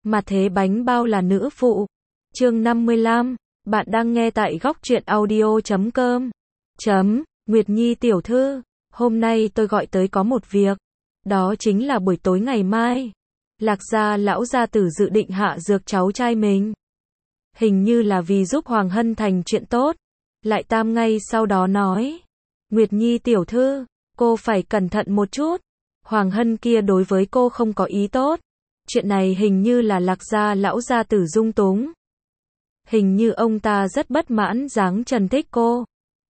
Mà thế bánh bao là nữ phụ. Chương 55, bạn đang nghe tại góc truyện audio.com. Nguyệt Nhi tiểu thư, hôm nay tôi gọi tới có một việc. Đó chính là buổi tối ngày mai. Lạc gia lão gia tử dự định hạ dược cháu trai mình. Hình như là vì giúp Hoàng Hân thành chuyện tốt. Lại Tam ngay sau đó nói. Nguyệt Nhi tiểu thư, cô phải cẩn thận một chút. Hoàng Hân kia đối với cô không có ý tốt. Chuyện này hình như là Lạc gia lão gia tử dung túng. Hình như ông ta rất bất mãn Giáng Trần thích cô.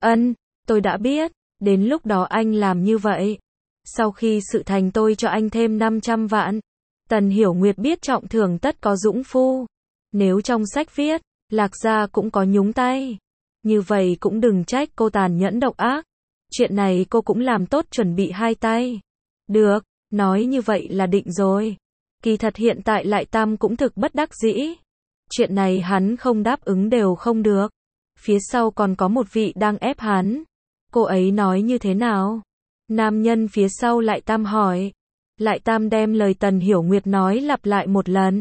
Tôi đã biết, đến lúc đó anh làm như vậy. Sau khi sự thành tôi cho anh thêm 500 vạn. Tần Hiểu Nguyệt biết trọng thưởng tất có dũng phu. Nếu trong sách viết, Lạc gia cũng có nhúng tay. Như vậy cũng đừng trách cô tàn nhẫn độc ác. Chuyện này cô cũng làm tốt chuẩn bị hai tay. Được, nói như vậy là định rồi. Kỳ thật hiện tại Lại Tam cũng thực bất đắc dĩ. Chuyện này hắn không đáp ứng đều không được. Phía sau còn có một vị đang ép hắn. Cô ấy nói như thế nào? Nam nhân phía sau Lại Tam hỏi. Lại Tam đem lời Tần Hiểu Nguyệt nói lặp lại một lần.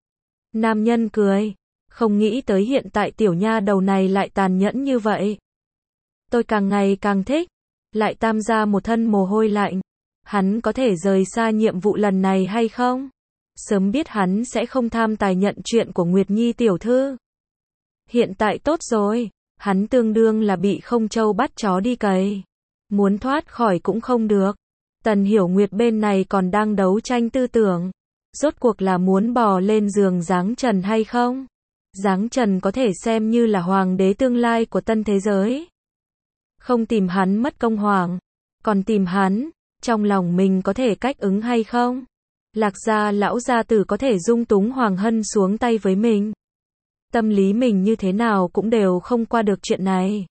Nam nhân cười. Không nghĩ tới hiện tại tiểu nha đầu này lại tàn nhẫn như vậy. Tôi càng ngày càng thích. Lại Tam ra một thân mồ hôi lạnh. Hắn có thể rời xa nhiệm vụ lần này hay không? Sớm biết hắn sẽ không tham tài nhận chuyện của Nguyệt Nhi tiểu thư. Hiện tại tốt rồi, hắn tương đương là bị không trâu bắt chó đi cày. Muốn thoát khỏi cũng không được. Tần Hiểu Nguyệt bên này còn đang đấu tranh tư tưởng. Rốt cuộc là muốn bò lên giường Giáng Trần hay không? Giáng Trần có thể xem như là hoàng đế tương lai của tân thế giới. Không tìm hắn mất công hoàng, còn tìm hắn, trong lòng mình có thể cách ứng hay không? Lạc gia lão gia tử có thể dung túng Hoàng Hân xuống tay với mình. Tâm lý mình như thế nào cũng đều không qua được chuyện này.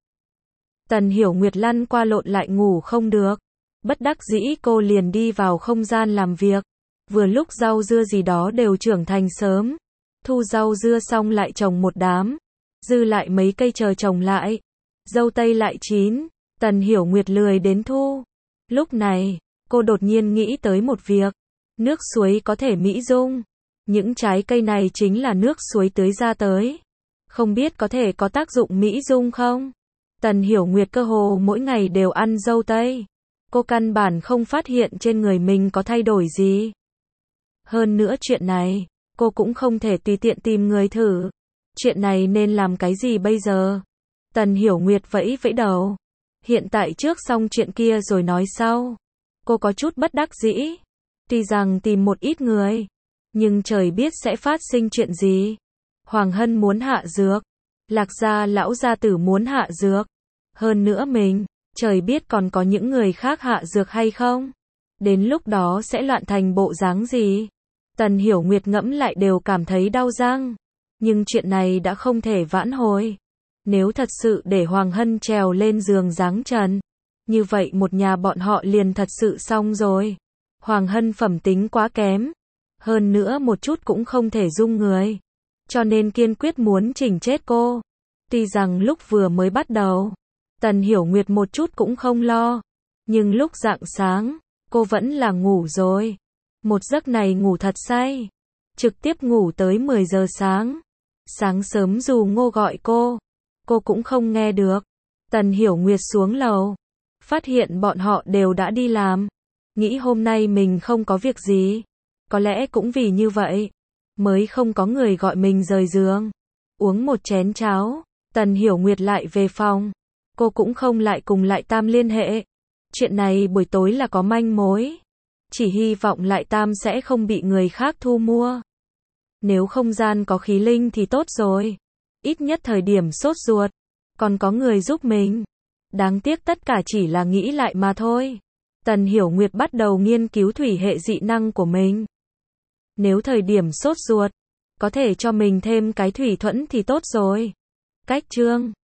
Tần Hiểu Nguyệt lăn qua lộn lại ngủ không được. Bất đắc dĩ cô liền đi vào không gian làm việc. Vừa lúc rau dưa gì đó đều trưởng thành sớm. Thu rau dưa xong lại trồng một đám. Dư lại mấy cây chờ trồng lại. Dâu tây lại chín. Tần Hiểu Nguyệt lười đến thu. Lúc này, cô đột nhiên nghĩ tới một việc. Nước suối có thể mỹ dung. Những trái cây này chính là nước suối tưới ra tới. Không biết có thể có tác dụng mỹ dung không? Tần Hiểu Nguyệt cơ hồ mỗi ngày đều ăn dâu tây. Cô căn bản không phát hiện trên người mình có thay đổi gì. Hơn nữa chuyện này, cô cũng không thể tùy tiện tìm người thử. Chuyện này nên làm cái gì bây giờ? Tần Hiểu Nguyệt vẫy vẫy đầu. Hiện tại trước xong chuyện kia rồi nói sau. Cô có chút bất đắc dĩ. Tuy rằng tìm một ít người, nhưng trời biết sẽ phát sinh chuyện gì. Hoàng Hân muốn hạ dược. Lạc gia lão gia tử muốn hạ dược. Hơn nữa mình, trời biết còn có những người khác hạ dược hay không. Đến lúc đó sẽ loạn thành bộ dáng gì. Tần Hiểu Nguyệt ngẫm lại đều cảm thấy đau răng. Nhưng chuyện này đã không thể vãn hồi. Nếu thật sự để Hoàng Hân trèo lên giường Giáng Trần, như vậy một nhà bọn họ liền thật sự xong rồi. Hoàng Hân phẩm tính quá kém. Hơn nữa một chút cũng không thể dung người. Cho nên kiên quyết muốn chỉnh chết cô. Tuy rằng lúc vừa mới bắt đầu, Tần Hiểu Nguyệt một chút cũng không lo. Nhưng lúc rạng sáng, cô vẫn là ngủ rồi. Một giấc này ngủ thật say. Trực tiếp ngủ tới 10 giờ sáng. Sáng sớm dù Ngô gọi cô cũng không nghe được. Tần Hiểu Nguyệt xuống lầu. Phát hiện bọn họ đều đã đi làm. Nghĩ hôm nay mình không có việc gì. Có lẽ cũng vì như vậy, mới không có người gọi mình rời giường. Uống một chén cháo, Tần Hiểu Nguyệt lại về phòng. Cô cũng không lại cùng Lại Tam liên hệ. Chuyện này buổi tối là có manh mối. Chỉ hy vọng Lại Tam sẽ không bị người khác thu mua. Nếu không gian có khí linh thì tốt rồi. Ít nhất thời điểm sốt ruột, còn có người giúp mình. Đáng tiếc tất cả chỉ là nghĩ lại mà thôi. Tần Hiểu Nguyệt bắt đầu nghiên cứu thủy hệ dị năng của mình. Nếu thời điểm sốt ruột, có thể cho mình thêm cái thủy thuẫn thì tốt rồi. Cách chương